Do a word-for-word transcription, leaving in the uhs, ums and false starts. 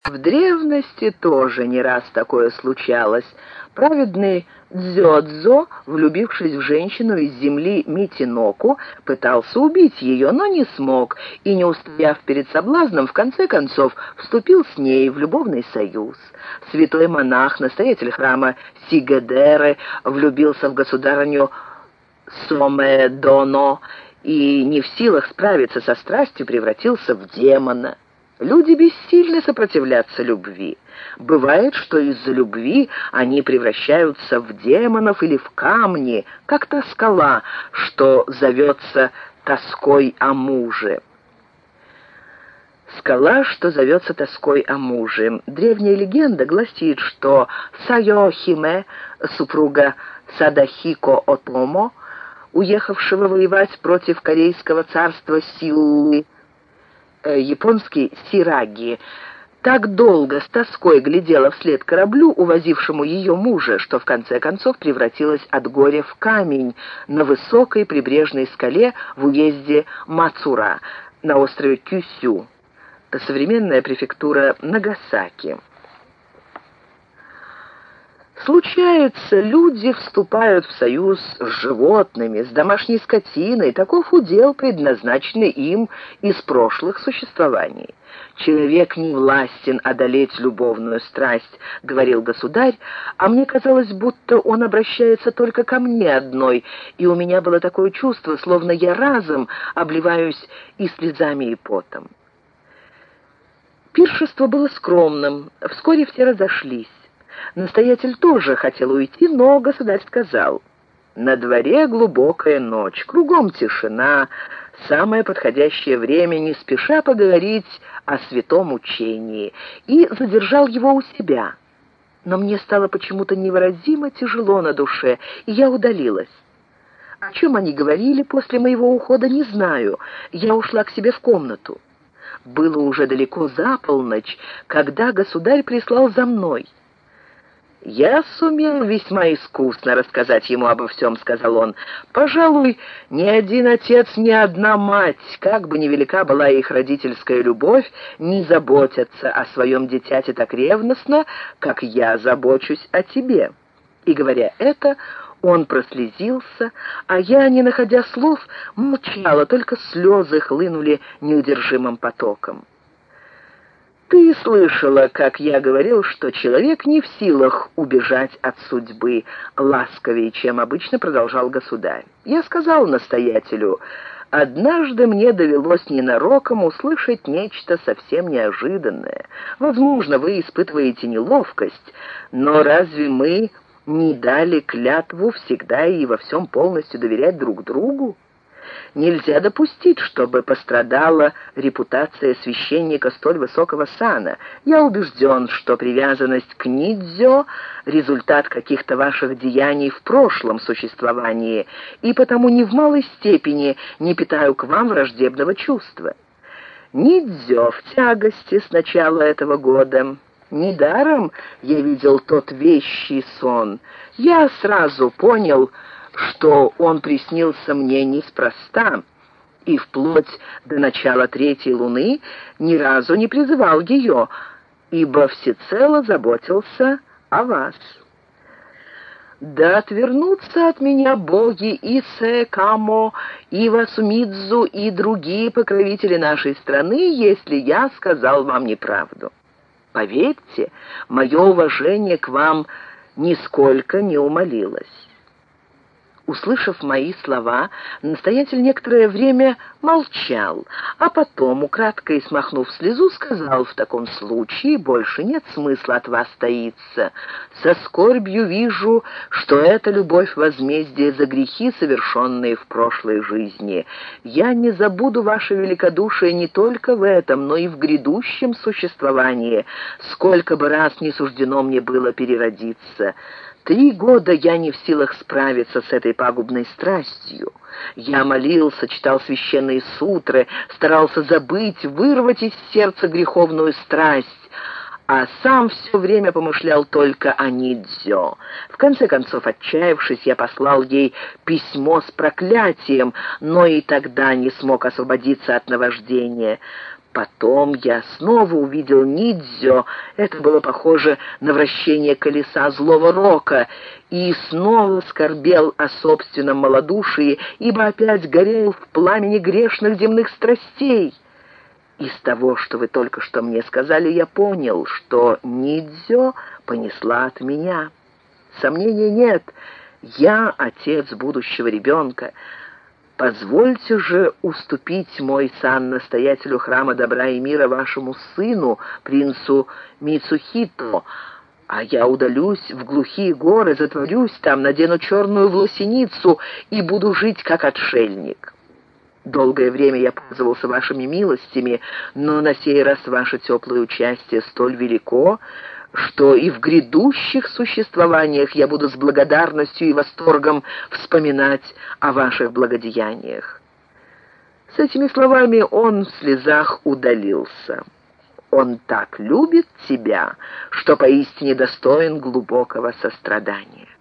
В древности тоже не раз такое случалось. Праведный Дзёдзо, влюбившись в женщину из земли Митиноку, пытался убить ее, но не смог, и, не устояв перед соблазном, в конце концов вступил с ней в любовный союз. Святой монах, настоятель храма Сигедеры, влюбился в государыню Сомедоно и, не в силах справиться со страстью, превратился в демона. Люди бессильны сопротивляться любви. Бывает, что из-за любви они превращаются в демонов или в камни, как та скала, что зовется тоской о муже. Скала, что зовется тоской о муже. Древняя легенда гласит, что Сайохиме, супруга Садахико Отомо, уехавшего воевать против корейского царства Силлы, японский Сираги, так долго с тоской глядела вслед кораблю, увозившему ее мужа, что в конце концов превратилась от горя в камень на высокой прибрежной скале в уезде Мацура на острове Кюсю, современная префектура Нагасаки. Случается, люди вступают в союз с животными, с домашней скотиной. Таков удел, предназначенный им из прошлых существований. «Человек не властен одолеть любовную страсть», — говорил государь, а мне казалось, будто он обращается только ко мне одной, и у меня было такое чувство, словно я разом обливаюсь и слезами, и потом. Пиршество было скромным, вскоре все разошлись. Настоятель тоже хотел уйти, но государь сказал: «На дворе глубокая ночь, кругом тишина, самое подходящее время не спеша поговорить о святом учении», и задержал его у себя. Но мне стало почему-то невыразимо тяжело на душе, и я удалилась. О чем они говорили после моего ухода, не знаю. Я ушла к себе в комнату. Было уже далеко за полночь, когда государь прислал за мной. «Я сумел весьма искусно рассказать ему обо всем», — сказал он. «Пожалуй, ни один отец, ни одна мать, как бы ни велика была их родительская любовь, не заботятся о своем дитяте так ревностно, как я забочусь о тебе». И, говоря это, он прослезился, а я, не находя слов, молчала, только слезы хлынули неудержимым потоком. «Ты слышала, как я говорил, что человек не в силах убежать от судьбы», — ласковее, чем обычно продолжал государь. Я сказал настоятелю: «Однажды мне довелось ненароком услышать нечто совсем неожиданное. Возможно, вы испытываете неловкость, но разве мы не дали клятву всегда и во всем полностью доверять друг другу? Нельзя допустить, чтобы пострадала репутация священника столь высокого сана. Я убежден, что привязанность к Нидзё — результат каких-то ваших деяний в прошлом существовании, и потому ни в малой степени не питаю к вам враждебного чувства. Нидзё в тягости с начала этого года. Недаром я видел тот вещий сон. Я сразу понял, что он приснился мне неспроста, и вплоть до начала третьей луны ни разу не призывал ее, ибо всецело заботился о вас. Да отвернутся от меня боги Исе, Камо, Ива Сумидзу и другие покровители нашей страны, если я сказал вам неправду. Поверьте, мое уважение к вам нисколько не умалилось». Услышав мои слова, настоятель некоторое время молчал, а потом, украдкой смахнув слезу, сказал: «В таком случае больше нет смысла от вас таиться. Со скорбью вижу, что это любовь возмездия за грехи, совершенные в прошлой жизни. Я не забуду ваше великодушие не только в этом, но и в грядущем существовании, сколько бы раз не суждено мне было переродиться. Три года я не в силах справиться с этой пагубной страстью. Я молился, читал священные сутры, старался забыть, вырвать из сердца греховную страсть, а сам все время помышлял только о Нидзё. В конце концов, отчаявшись, я послал ей письмо с проклятием, но и тогда не смог освободиться от наваждения. Потом я снова увидел Нидзё, это было похоже на вращение колеса злого рока, и снова скорбел о собственном малодушии, ибо опять горел в пламени грешных земных страстей. Из того, что вы только что мне сказали, я понял, что Нидзё понесла от меня. Сомнений нет, я отец будущего ребенка. Позвольте же уступить мой сан настоятелю храма добра и мира вашему сыну, принцу Мицухито, а я удалюсь в глухие горы, затворюсь там, надену черную власеницу и буду жить как отшельник. Долгое время я пользовался вашими милостями, но на сей раз ваше теплое участие столь велико, что и в грядущих существованиях я буду с благодарностью и восторгом вспоминать о ваших благодеяниях». С этими словами он в слезах удалился. Он так любит тебя, что поистине достоин глубокого сострадания.